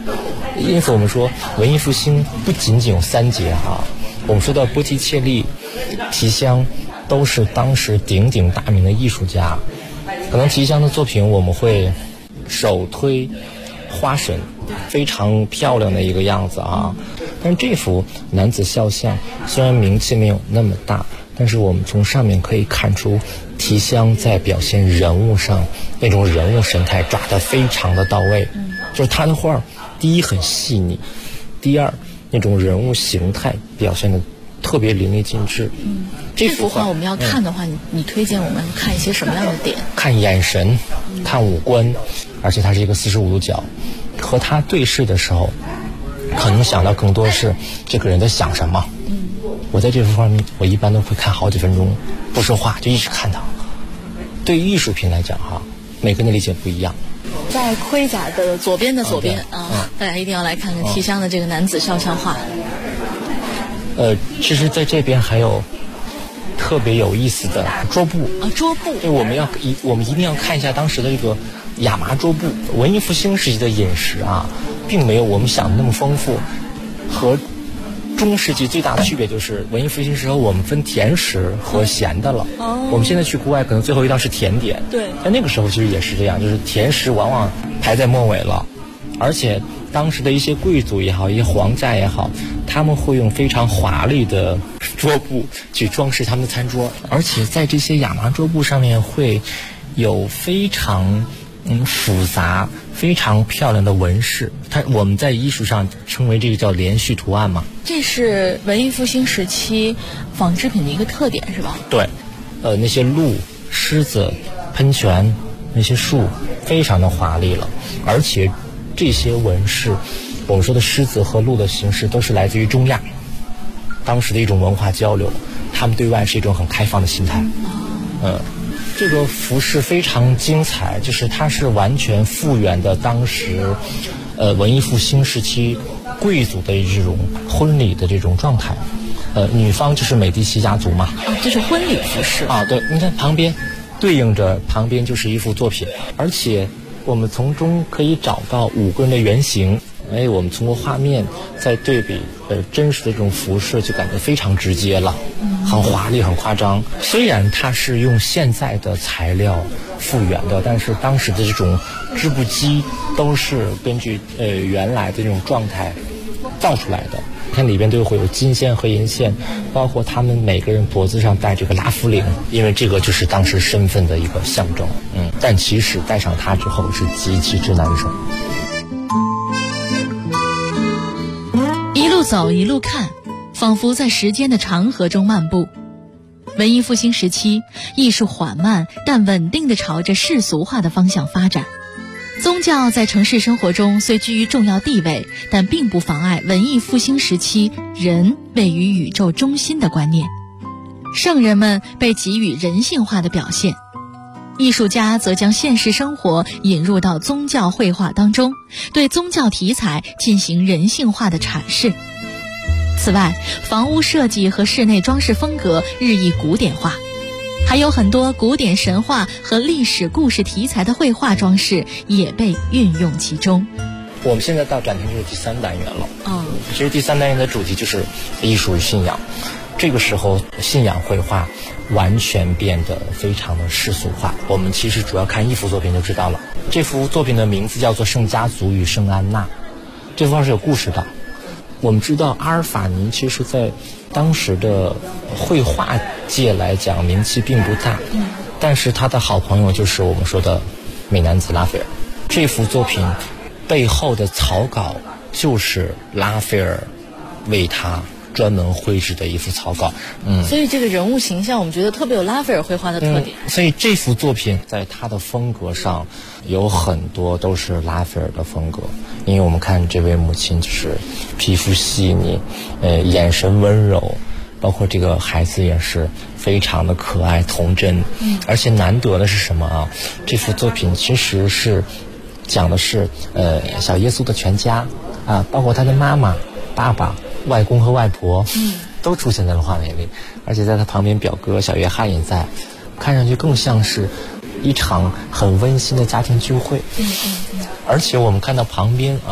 因此我们说文艺复兴不仅仅有3节啊，我们说到波提切利、提香都是当时鼎鼎大名的艺术家。可能提香的作品我们会首推花神，非常漂亮的一个样子啊。但是这幅男子肖像虽然名气没有那么大，但是我们从上面可以看出提香在表现人物上那种人物神态抓得非常的到位。就是他的画第一很细腻，第二那种人物形态表现的特别淋漓尽致。 这幅画我们要看的话，你推荐我们看一些什么样的点？看眼神，看五官，而且它是一个45度角，和他对视的时候可能想到更多是这个人在想什么。我在这幅画面我一般都会看好几分钟，不说话就一直看它。对于艺术品来讲哈，每个人的理解不一样。 在盔甲的左边的左边大家一定要来看看提香的这个男子肖像画。 其实在这边还有特别有意思的桌布桌布。 对，我们一定要看一下当时的这个亚麻桌布。文艺复兴时期的饮食啊，并没有我们想的那么丰富，和中世纪最大的区别就是文艺复兴时候我们分甜食和咸的了。我们现在去国外可能最后一道是甜点， 对， 但那个时候其实也是这样，就是甜食往往排在末尾了。而且当时的一些贵族也好，一些皇家也好，他们会用非常华丽的桌布去装饰他们的餐桌，而且在这些亚麻桌布上面会有非常复杂、非常漂亮的纹饰。我们在艺术上称为这个叫连续图案嘛。 这是文艺复兴时期纺织品的一个特点，是吧？ 对，那些鹿、狮子、喷泉，那些树，非常的华丽了，而且这些纹饰，我们说的狮子和鹿的形式都是来自于中亚，当时的一种文化交流，他们对外是一种很开放的心态。这个服饰非常精彩，就是它是完全复原的当时文艺复兴时期贵族的这种婚礼的这种状态。女方就是美第奇家族嘛， 这是婚礼服饰啊。对，你看旁边对应着旁边就是一幅作品，而且我们从中可以找到5个人的原型。我们通过画面再对比真实的这种服饰，就感觉非常直接了，很华丽，很夸张。虽然它是用现在的材料复原的，但是当时的这种织布机都是根据原来的这种状态造出来的。看里边都会有金线和银线，包括他们每个人脖子上戴这个拉夫领，因为这个就是当时身份的一个象征。但其实戴上它之后是极其之难受。 一路走一路看，仿佛在时间的长河中漫步。文艺复兴时期，艺术缓慢但稳定地朝着世俗化的方向发展。宗教在城市生活中虽居于重要地位，但并不妨碍文艺复兴时期人位于宇宙中心的观念。圣人们被给予人性化的表现，艺术家则将现实生活引入到宗教绘画当中，对宗教题材进行人性化的阐释。此外，房屋设计和室内装饰风格日益古典化，还有很多古典神话和历史故事题材的绘画装饰也被运用其中。 我们现在到展厅就是第3单元了。其实第3单元的主题就是艺术与信仰。这个时候信仰绘画完全变得非常的世俗化。我们其实主要看一幅作品就知道了。这幅作品的名字叫做《圣家族与圣安娜》。这幅画是有故事的。我们知道阿尔法尼其实在当时的绘画界来讲名气并不大，但是他的好朋友就是我们说的美男子拉斐尔。这幅作品背后的草稿就是拉斐尔为他专门绘制的一幅草稿。 所以这个人物形象我们觉得特别有拉斐尔绘画的特点。 所以这幅作品在他的风格上有很多都是拉斐尔的风格。因为我们看这位母亲就是皮肤细腻，眼神温柔，包括这个孩子也是非常的可爱童真。而且难得的是什么啊？这幅作品其实是讲的是小耶稣的全家啊，包括他的妈妈、爸爸、外公和外婆，都出现在了画面里，而且在他旁边表哥小约翰也在，看上去更像是一场很温馨的家庭聚会。而且我们看到旁边啊，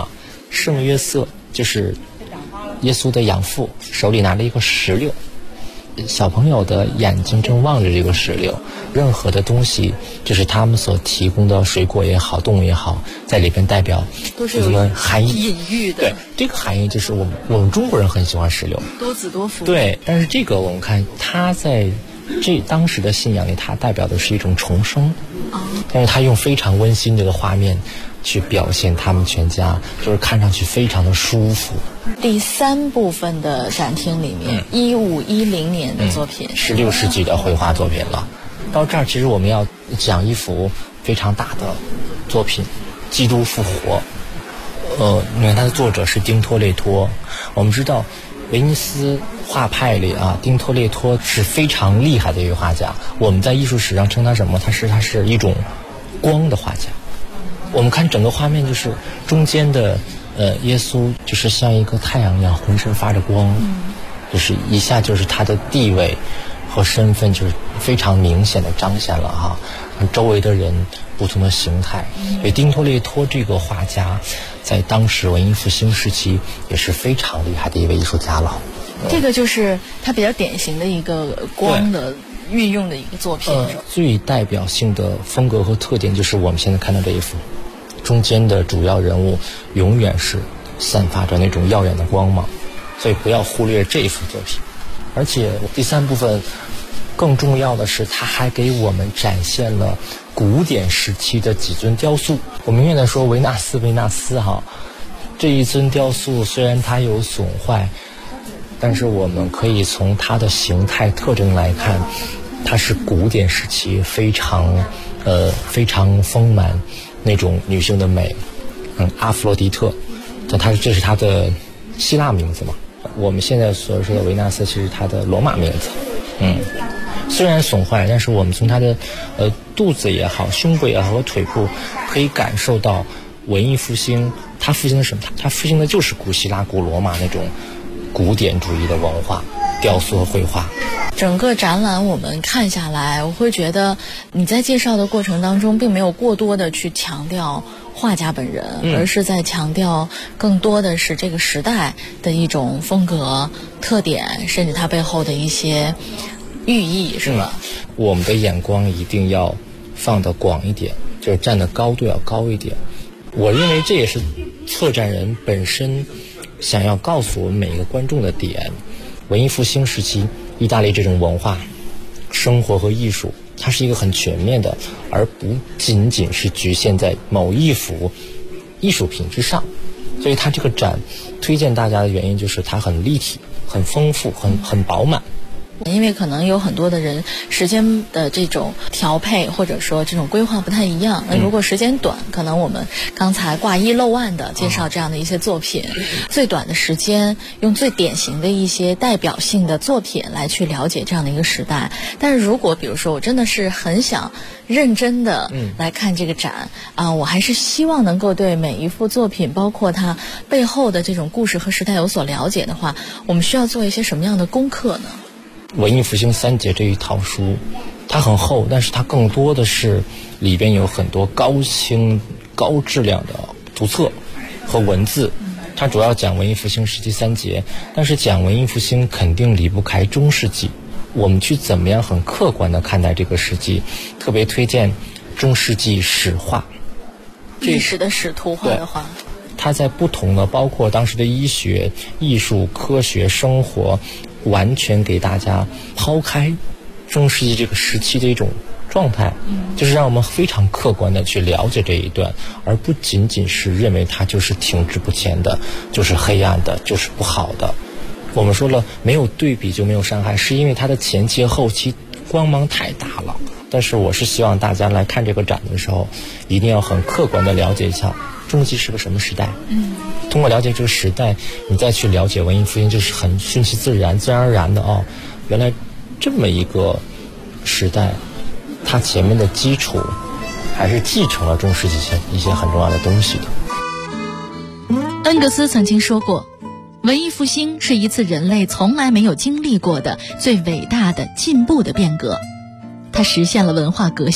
圣约瑟就是耶稣的养父，手里拿着一个石榴，小朋友的眼睛正望着这个石榴，任何的东西就是他们所提供的水果也好，动物也好，在里边代表都是有含义隐喻的。 对，这个含义就是我们中国人很喜欢石榴， 多子多福。 对，但是这个我们看它在当时的信仰里，它代表的是一种重生，但是它用非常温馨这个画面去表现他们全家，就是看上去非常的舒服。 第3部分的展厅里面，1510年的作品 ，16世纪的绘画作品了。到这儿，其实我们要讲一幅非常大的作品《基督复活》。你看它的作者是丁托列托。我们知道，威尼斯画派里丁托列托是非常厉害的一个画家。我们在艺术史上称他什么？他是一种光的画家。我们看整个画面，就是中间的耶稣就是像一个太阳一样，浑身发着光，就是一下就是他的地位和身份就是非常明显的彰显了周围的人不同的形态。所以丁托列托这个画家在当时文艺复兴时期也是非常厉害的一位艺术家了。 这个就是他比较典型的一个光的运用的一个作品。 最代表性的风格和特点就是我们现在看到这一幅，中间的主要人物永远是散发着那种耀眼的光芒，所以不要忽略这一幅作品。而且第3部分更重要的是，它还给我们展现了古典时期的几尊雕塑。我们永远在说维纳斯这一尊雕塑虽然它有损坏，但是我们可以从它的形态特征来看，它是古典时期非常丰满那种女性的美，阿弗洛狄特，这是她的希腊名字嘛。我们现在所说的维纳斯其实她的罗马名字。虽然损坏，但是我们从她的肚子也好，胸部也好和腿部可以感受到文艺复兴，它复兴的什么？它复兴的就是古希腊、古罗马那种古典主义的文化、雕塑和绘画。 整个展览我们看下来，我会觉得你在介绍的过程当中并没有过多的去强调画家本人，而是在强调更多的是这个时代的一种风格特点，甚至它背后的一些寓意，是吧？ 我们的眼光一定要放得广一点，就是站的高度要高一点。我认为这也是策展人本身想要告诉我们每一个观众的点。文艺复兴时期意大利这种文化、生活和艺术，它是一个很全面的，而不仅仅是局限在某一幅艺术品之上。所以它这个展推荐大家的原因就是它很立体、很丰富、很饱满。 因为可能有很多的人时间的这种调配或者说这种规划不太一样，那如果时间短，可能我们刚才挂一漏万的介绍这样的一些作品，最短的时间用最典型的一些代表性的作品来去了解这样的一个时代。但是如果比如说我真的是很想认真的来看这个展我还是希望能够对每一幅作品包括它背后的这种故事和时代有所了解的话，我们需要做一些什么样的功课呢？ 文艺复兴3节这一套书它很厚，但是它更多的是里边有很多高清高质量的图册和文字。它主要讲文艺复兴时期3节，但是讲文艺复兴肯定离不开中世纪。我们去怎么样很客观地看待这个时期，特别推荐中世纪史画， 历史的史图画的话， 它在不同的包括当时的医学、艺术、科学、生活，完全给大家抛开中世纪这个时期的一种状态，就是让我们非常客观的去了解这一段，而不仅仅是认为它就是停滞不前的，就是黑暗的，就是不好的。我们说了，没有对比就没有伤害，是因为它的前期后期光芒太大了。但是我是希望大家来看这个展的时候，一定要很客观的了解一下中世纪是个什么时代。通过了解这个时代，你再去了解文艺复兴，就是很顺其自然、自然而然的原来这么一个时代，它前面的基础还是继承了中世纪一些很重要的东西的。 恩格斯曾经说过，文艺复兴是一次人类从来没有经历过的最伟大的进步的变革。它实现了文化革新，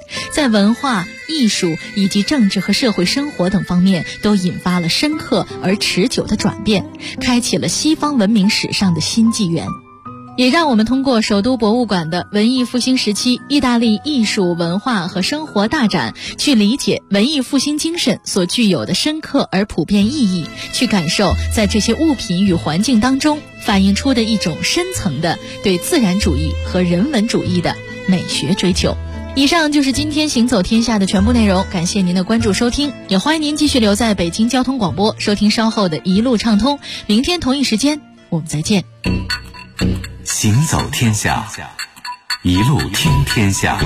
在文化、艺术以及政治和社会生活等方面都引发了深刻而持久的转变，开启了西方文明史上的新纪元。也让我们通过首都博物馆的文艺复兴时期意大利艺术、文化和生活大展，去理解文艺复兴精神所具有的深刻而普遍意义，去感受在这些物品与环境当中反映出的一种深层的对自然主义和人文主义的美学追求。以上就是今天行走天下的全部内容，感谢您的关注收听，也欢迎您继续留在北京交通广播收听稍后的一路畅通。明天同一时间我们再见。 行走天下，一路听天下。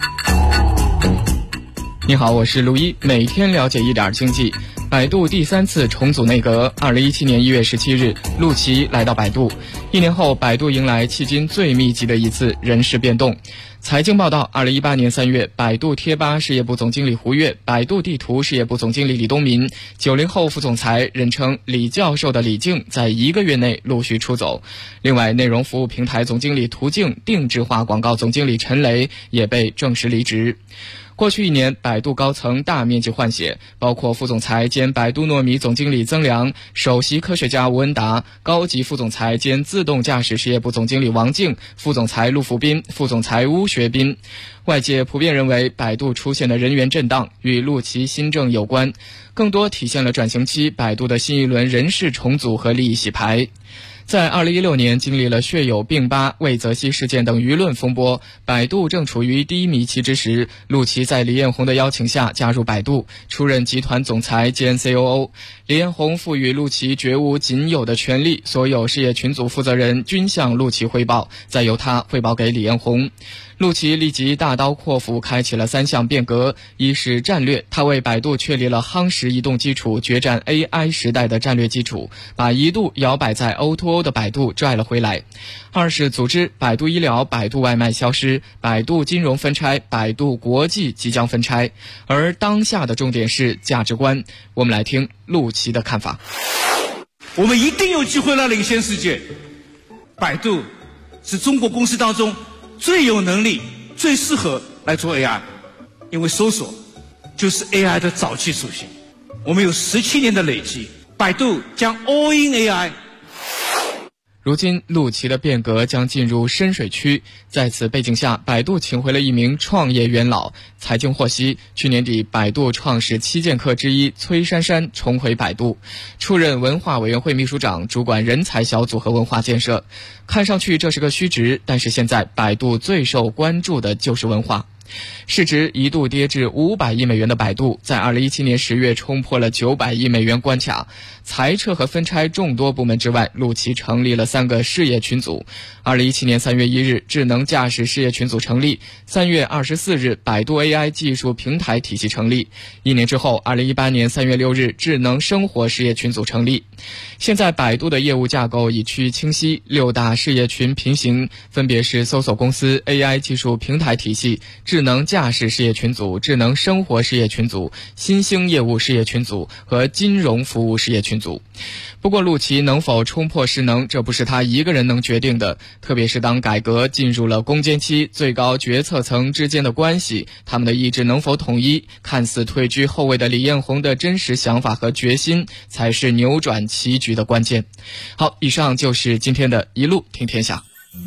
你好，我是陆一，每天了解一点经济。百度第3次重组内阁，2017年1月17日，陆琪来到百度。1年后，百度迎来迄今最密集的一次人事变动。财经报道，2018年3月，百度贴吧事业部总经理胡跃，百度地图事业部总经理李东民，90后副总裁人称李教授的李静，在1个月内陆续出走。另外，内容服务平台总经理涂静、定制化广告总经理陈雷也被正式离职。过去1年，百度高层大面积换血，包括副总裁兼百度糯米总经理曾良、首席科学家吴恩达、高级副总裁兼自动驾驶事业部总经理王静、副总裁陆福斌、副总裁邬学斌。外界普遍认为，百度出现的人员震荡与陆琪新政有关，更多体现了转型期百度的新一轮人事重组和利益洗牌。在2016年经历了血友病吧、魏则西事件等舆论风波，百度正处于低迷期之时，陆琪在李彦宏的邀请下加入百度，出任集团总裁兼 COO。李彦宏赋予陆琪绝无仅有的权利，所有事业群组负责人均向陆琪汇报，再由他汇报给李彦宏。陆琪立即大刀阔斧开启了3项变革：一是战略，他为百度确立了夯实移动基础、决战 AI 时代的战略基础，把一度摇摆在 O2O 的百度拽了回来；二是组织，百度医疗、百度外卖消失，百度金融分拆，百度国际即将分拆。而当下的重点是价值观，我们来听陆琪的看法。 我们一定有机会来领先世界。百度是中国公司当中最有能力、最适合来做 AI， 因为搜索就是 AI 的早期雏形。我们有17年的累积，百度将 all in AI。 如今，陆琪的变革将进入深水区。在此背景下，百度请回了一名创业元老。财经获悉，去年底，百度创始7剑客之一崔珊珊重回百度，出任文化委员会秘书长，主管人才小组和文化建设。看上去这是个虚职，但是现在百度最受关注的就是文化。市值一度跌至500亿美元的百度，在2017年10月冲破了900亿美元关卡。裁撤和分拆众多部门之外，陆琪成立了3个事业群组。2017年3月1日，智能驾驶事业群组成立；3月24日，百度 AI 技术平台体系成立。1年之后，2018年3月6日，智能生活事业群组成立。现在百度的业务架构已趋清晰，6大事业群平行，分别是搜索公司、AI 技术平台体系、智能驾驶事业群组、智能生活事业群组、新兴业务事业群组和金融服务事业群组。不过，陆琪能否冲破势能，这不是他一个人能决定的。特别是当改革进入了攻坚期，最高决策层之间的关系，他们的意志能否统一，看似退居后卫的李彦宏的真实想法和决心，才是扭转棋局的关键。好，以上就是今天的一路听天下。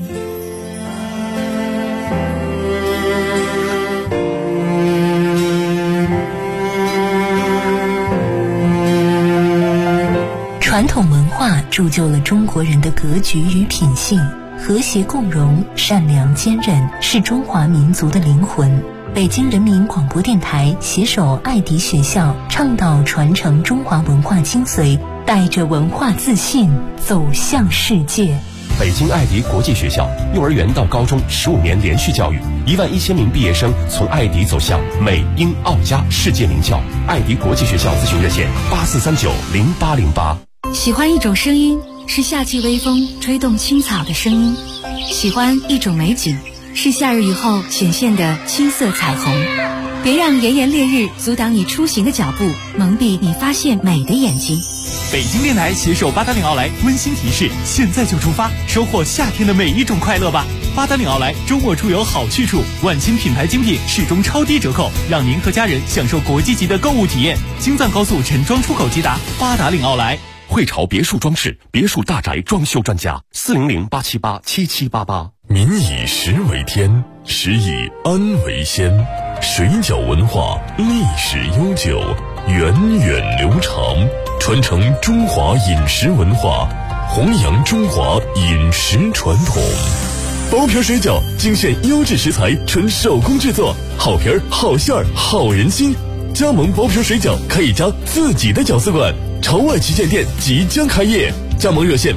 传统文化铸就了中国人的格局与品性，和谐共荣、善良坚韧是中华民族的灵魂。北京人民广播电台携手爱迪学校，倡导传承中华文化精髓，带着文化自信走向世界。 北京爱迪国际学校幼儿园到高中15年连续教育，11000名毕业生从爱迪走向美、英、澳、加世界名校。爱迪国际学校咨询热线84390808。 喜欢一种声音，是夏季微风吹动青草的声音；喜欢一种美景，是夏日雨后显现的青色彩虹。别让炎炎烈日阻挡你出行的脚步，蒙蔽你发现美的眼睛。 北京电台携手880奥莱温馨提示：现在就出发，收获夏天的每一种快乐吧！ 八达岭奥莱周末出游好去处，万千品牌精品始终超低折扣，让您和家人享受国际级的购物体验。京藏高速陈庄出口即达，八达岭奥莱。 汇潮别墅装饰，别墅大宅装修专家，400-878-7788。民以食为天，食以安为先。水饺文化历史悠久，源远流长，传承中华饮食文化，弘扬中华饮食传统。包皮水饺精选优质食材，纯手工制作，好皮儿、好馅儿、好人心。加盟包皮水饺开一家自己的饺子馆，朝外旗舰店即将开业，加盟热线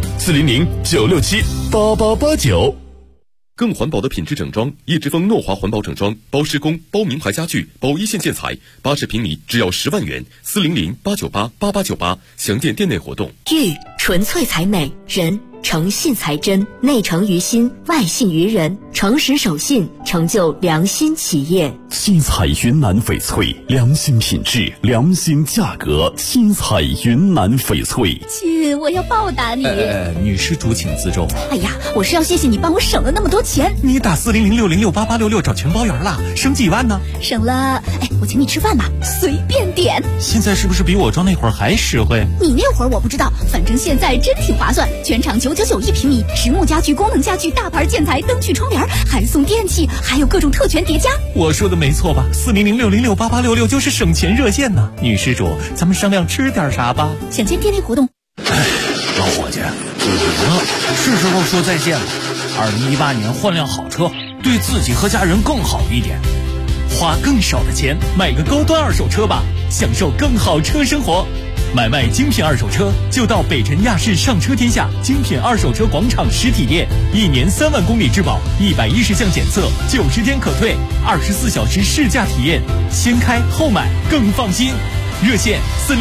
400-967-8889。 更环保的品质整装，叶之峰诺华环保整装，包施工、包名牌家具、包一线建材，80平米只要10万元，400-898-8898，详见店内活动。 玉纯粹才美，人诚信才真，内诚于心，外信于人，诚实守信，成就良心企业。 七彩云南翡翠，良心品质，良心价格。七彩云南翡翠。 亲，我要报答你。 女施主请自重。 哎呀，我是要谢谢你帮我省了那么多钱。 你打400-606-8866找全包圆了，省几万呢？ 省了，我请你吃饭吧，随便点。 现在是不是比我装那会儿还实惠？ 你那会儿我不知道，反正现在真挺划算，全场999一平米，实木家具、功能家具、大牌建材、灯具、窗帘，还送电器，还有各种特权叠加。 我说的没错吧？400-606-8866就是省钱热线呢。女施主，咱们商量吃点啥吧？ 想见店内活动。 老伙计，是时候说再见了。2018年换辆好车，对自己和家人更好一点，花更少的钱买个高端二手车吧，享受更好车生活。买卖精品二手车就到北辰亚市上车天下精品二手车广场实体店，1年3万公里质保，110项检测，90天可退，24小时试驾体验，先开后买更放心。热线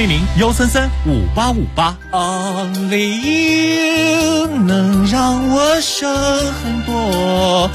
400-133-5858。Only you 能让我省很多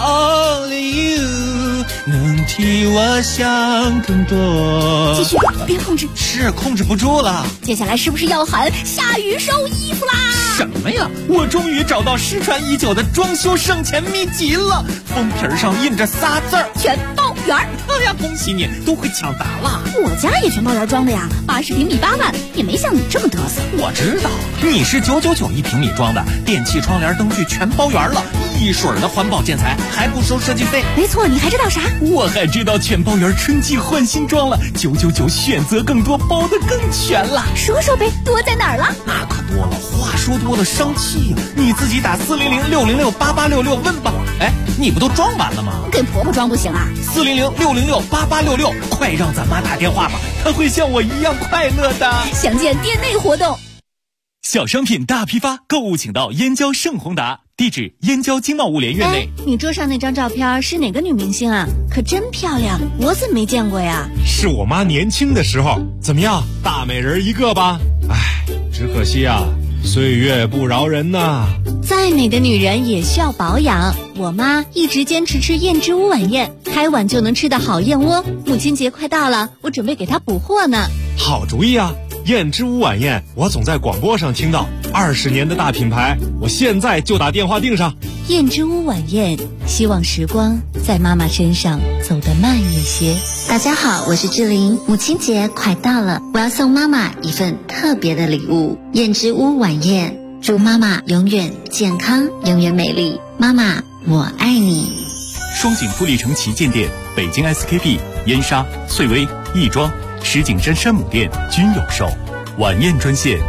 ，Only you 能替我想更多。 继续，别控制。 是控制不住了。 接下来是不是要喊下雨收衣服啦？ 什么呀？我终于找到失传已久的装修省钱秘籍了，封皮上印着仨字儿： 全包圆。 哎呀，恭喜你，都会抢答了。 我家也全包圆装的呀，80平米8万，也没像你这么嘚瑟。 我知道，你是999一平米装的，电器、窗帘、灯具全包圆了，一水儿的环保建材，还不收设计费。 没错，你还知道啥？ 我还知道全包圆春季换新装了，999选择更多，包得更全了。 说说呗，多在哪儿了？ 那可多了，话说多了伤气呀。你自己打400-606-8866问吧。你不都装完了吗？ 给婆婆装不行啊 ？400-606-8866，快让咱妈打电话吧，她会像我一样快乐的。 详见店内活动。 小商品大批发，购物请到燕郊盛宏达，地址燕郊经贸物联院内。 你桌上那张照片是哪个女明星啊？可真漂亮，我怎么没见过呀？ 是我妈年轻的时候。怎么样，大美人一个吧？只可惜啊，岁月不饶人呐。 再美的女人也需要保养，我妈一直坚持吃燕之屋晚宴，开碗就能吃的好燕窝。母亲节快到了，我准备给她补货呢。 好主意啊！燕之屋晚宴，我总在广播上听到，20年的大品牌，我现在就打电话订上。 燕之屋晚宴，希望时光在妈妈身上走得慢一些。 大家好，我是志玲，母亲节快到了，我要送妈妈一份特别的礼物——燕之屋晚宴，祝妈妈永远健康，永远美丽。妈妈，我爱你。 双井富力城旗舰店、北京 SKP、燕莎、翠微、亦庄、石景山山姆店均有售。晚宴专线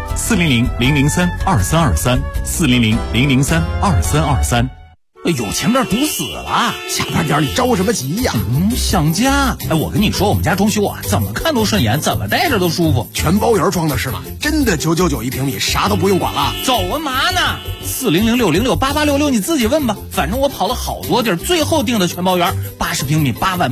400-003-2323，400-003-2323。 有前面堵死了，下班点你着什么急呀？想家。我跟你说，我们家装修啊，怎么看都顺眼，怎么待着都舒服。 全包圆装的是吗？真的999一平米，啥都不用管了。 走啊嘛呢？400-606-8866，你自己问吧。反正我跑了好多地儿，最后订的全包圆，80平米8万。